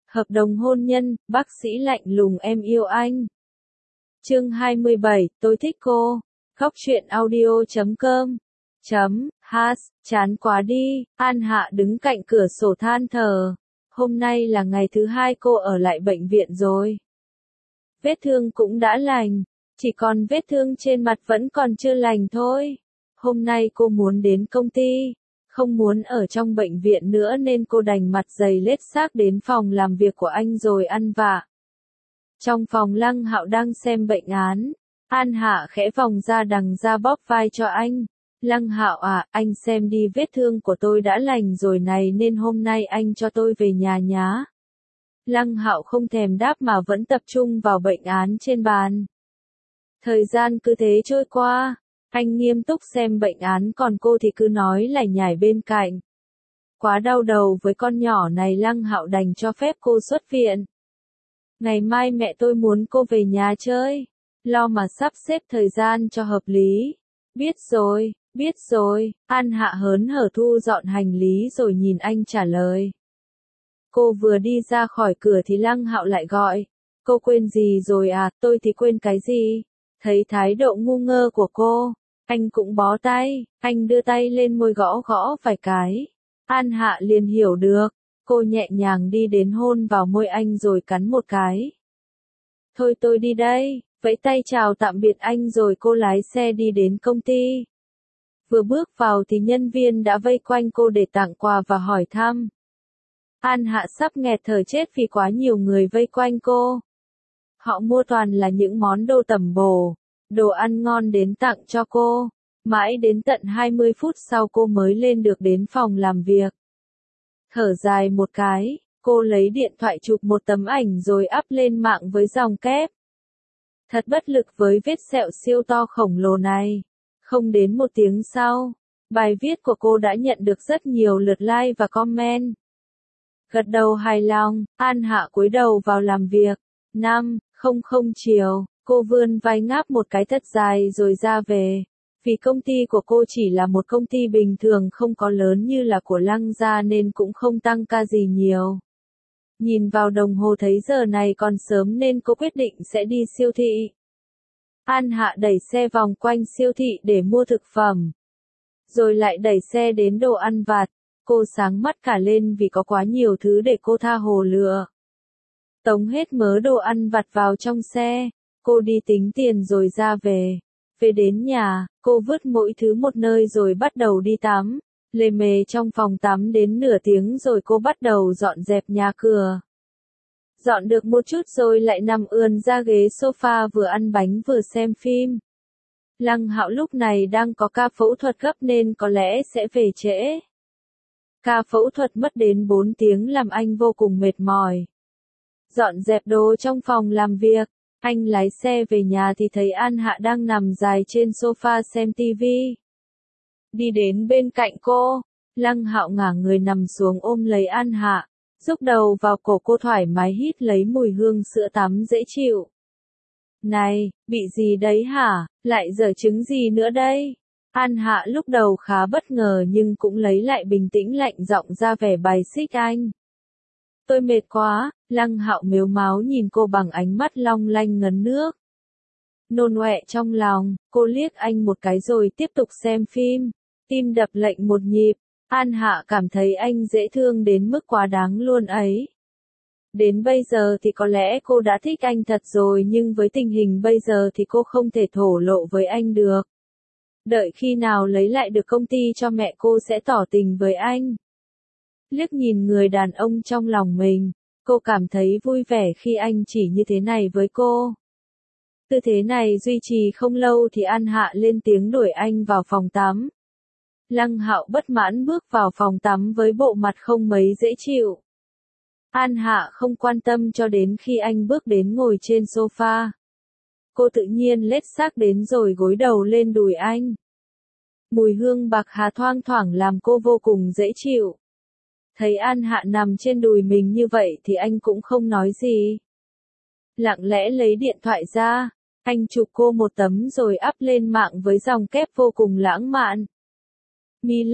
Hợp đồng hôn nhân, bác sĩ lạnh lùng em yêu anh. Chương 27, tôi thích cô. Góc truyện audio.com. Chán quá đi, An Hạ đứng cạnh cửa sổ than thở. Hôm nay là ngày thứ 2 cô ở lại bệnh viện rồi. Vết thương cũng đã lành, chỉ còn vết thương trên mặt vẫn còn chưa lành thôi. Hôm nay cô muốn đến công ty, không muốn ở trong bệnh viện nữa nên cô đành mặt dày lết xác đến phòng làm việc của anh rồi ăn vạ. Trong phòng Lăng Hạo đang xem bệnh án, An Hạ khẽ vòng ra đằng ra bóp vai cho anh. Lăng Hạo à, anh xem đi, vết thương của tôi đã lành rồi này nên hôm nay anh cho tôi về nhà nhá. Lăng Hạo không thèm đáp mà vẫn tập trung vào bệnh án trên bàn. Thời gian cứ thế trôi qua, anh nghiêm túc xem bệnh án còn cô thì cứ nói lải nhải bên cạnh. Quá đau đầu với con nhỏ này, Lăng Hạo đành cho phép cô xuất viện. Ngày mai mẹ tôi muốn cô về nhà chơi, lo mà sắp xếp thời gian cho hợp lý. Biết rồi, An Hạ hớn hở thu dọn hành lý rồi nhìn anh trả lời. Cô vừa đi ra khỏi cửa thì Lăng Hạo lại gọi. Cô quên gì rồi à? Tôi thì quên cái gì? Thấy thái độ ngu ngơ của cô, anh cũng bó tay, anh đưa tay lên môi gõ gõ vài cái. An Hạ liền hiểu được, cô nhẹ nhàng đi đến hôn vào môi anh rồi cắn một cái. Thôi tôi đi đây, vẫy tay chào tạm biệt anh rồi cô lái xe đi đến công ty. Vừa bước vào thì nhân viên đã vây quanh cô để tặng quà và hỏi thăm. An Hạ sắp nghẹt thở chết vì quá nhiều người vây quanh cô. Họ mua toàn là những món đồ tẩm bổ, đồ ăn ngon đến tặng cho cô. Mãi đến tận 20 phút sau cô mới lên được đến phòng làm việc. Thở dài một cái, cô lấy điện thoại chụp một tấm ảnh rồi up lên mạng với dòng kép. Thật bất lực với vết sẹo siêu to khổng lồ này. Không đến một tiếng sau, bài viết của cô đã nhận được rất nhiều lượt like và comment. Gật đầu hài lòng, An Hạ cúi đầu vào làm việc. 5:00 chiều, cô vươn vai ngáp một cái thật dài rồi ra về. Vì công ty của cô chỉ là một công ty bình thường không có lớn như là của Lăng gia nên cũng không tăng ca gì nhiều. Nhìn vào đồng hồ thấy giờ này còn sớm nên cô quyết định sẽ đi siêu thị. An Hạ đẩy xe vòng quanh siêu thị để mua thực phẩm. Rồi lại đẩy xe đến đồ ăn vặt. Cô sáng mắt cả lên vì có quá nhiều thứ để cô tha hồ lựa. Tống hết mớ đồ ăn vặt vào trong xe. Cô đi tính tiền rồi ra về. Về đến nhà, cô vứt mỗi thứ một nơi rồi bắt đầu đi tắm. Lề mề trong phòng tắm đến nửa tiếng rồi cô bắt đầu dọn dẹp nhà cửa. Dọn được một chút rồi lại nằm ườn ra ghế sofa vừa ăn bánh vừa xem phim. Lăng Hạo lúc này đang có ca phẫu thuật gấp nên có lẽ sẽ về trễ. Ca phẫu thuật mất đến 4 tiếng làm anh vô cùng mệt mỏi. Dọn dẹp đồ trong phòng làm việc, anh lái xe về nhà thì thấy An Hạ đang nằm dài trên sofa xem tivi. Đi đến bên cạnh cô, Lăng Hạo ngả người nằm xuống ôm lấy An Hạ, rúc đầu vào cổ cô thoải mái hít lấy mùi hương sữa tắm dễ chịu. Này, bị gì đấy hả? Lại giở trứng gì nữa đây? An Hạ lúc đầu khá bất ngờ nhưng cũng lấy lại bình tĩnh lạnh giọng ra vẻ bài xích anh. Tôi mệt quá, Lăng Hạo mếu máo nhìn cô bằng ánh mắt long lanh ngấn nước. Nôn ọe trong lòng, cô liếc anh một cái rồi tiếp tục xem phim, tim đập lệnh một nhịp. An Hạ cảm thấy anh dễ thương đến mức quá đáng luôn ấy. Đến bây giờ thì có lẽ cô đã thích anh thật rồi nhưng với tình hình bây giờ thì cô không thể thổ lộ với anh được. Đợi khi nào lấy lại được công ty cho mẹ cô sẽ tỏ tình với anh. Liếc nhìn người đàn ông trong lòng mình, cô cảm thấy vui vẻ khi anh chỉ như thế này với cô. Tư thế này duy trì không lâu thì An Hạ lên tiếng đuổi anh vào phòng tắm. Lăng Hạo bất mãn bước vào phòng tắm với bộ mặt không mấy dễ chịu. An Hạ không quan tâm cho đến khi anh bước đến ngồi trên sofa. Cô tự nhiên lết xác đến rồi gối đầu lên đùi anh. Mùi hương bạc hà thoang thoảng làm cô vô cùng dễ chịu. Thấy An Hạ nằm trên đùi mình như vậy thì anh cũng không nói gì. Lặng lẽ lấy điện thoại ra, anh chụp cô một tấm rồi up lên mạng với dòng kép vô cùng lãng mạn. Me love,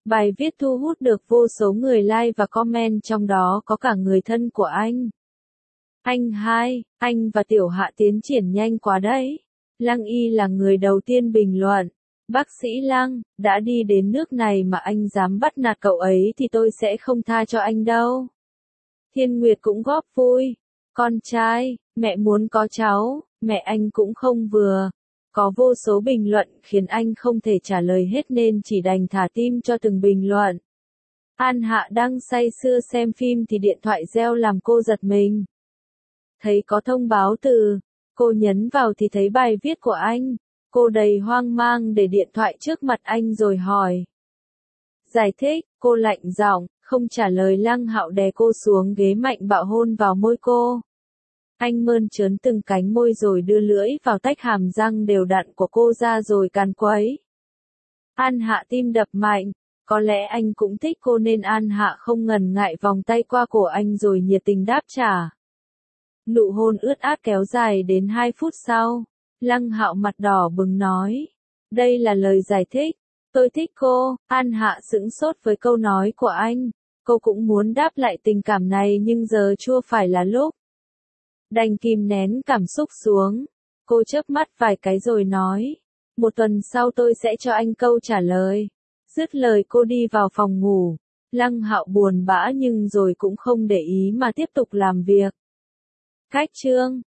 Bài viết thu hút được vô số người like và comment, trong đó có cả người thân của anh. Anh hai, anh và Tiểu Hạ tiến triển nhanh quá đấy. Lăng Y là người đầu tiên bình luận. Bác sĩ Lăng, đã đi đến nước này mà anh dám bắt nạt cậu ấy thì tôi sẽ không tha cho anh đâu. Thiên Nguyệt cũng góp vui. Con trai, mẹ muốn có cháu, mẹ anh cũng không vừa. Có vô số bình luận khiến anh không thể trả lời hết nên chỉ đành thả tim cho từng bình luận. An Hạ đang say sưa xem phim thì điện thoại reo làm cô giật mình. Thấy có thông báo từ, cô nhấn vào thì thấy bài viết của anh. Cô đầy hoang mang để điện thoại trước mặt anh rồi hỏi. Giải thích, cô lạnh giọng, không trả lời. Lăng Hạo đè cô xuống ghế mạnh bạo hôn vào môi cô. Anh mơn trớn từng cánh môi rồi đưa lưỡi vào tách hàm răng đều đặn của cô ra rồi càn quấy. An Hạ tim đập mạnh, có lẽ anh cũng thích cô nên An Hạ không ngần ngại vòng tay qua cổ anh rồi nhiệt tình đáp trả. Nụ hôn ướt át kéo dài đến 2 phút sau. Lăng Hạo mặt đỏ bừng nói. Đây là lời giải thích. Tôi thích cô. An Hạ sững sốt với câu nói của anh. Cô cũng muốn đáp lại tình cảm này nhưng giờ chưa phải là lúc. Đành kìm nén cảm xúc xuống. Cô chớp mắt vài cái rồi nói. 1 tuần sau tôi sẽ cho anh câu trả lời. Dứt lời cô đi vào phòng ngủ. Lăng Hạo buồn bã nhưng rồi cũng không để ý mà tiếp tục làm việc. Cách chương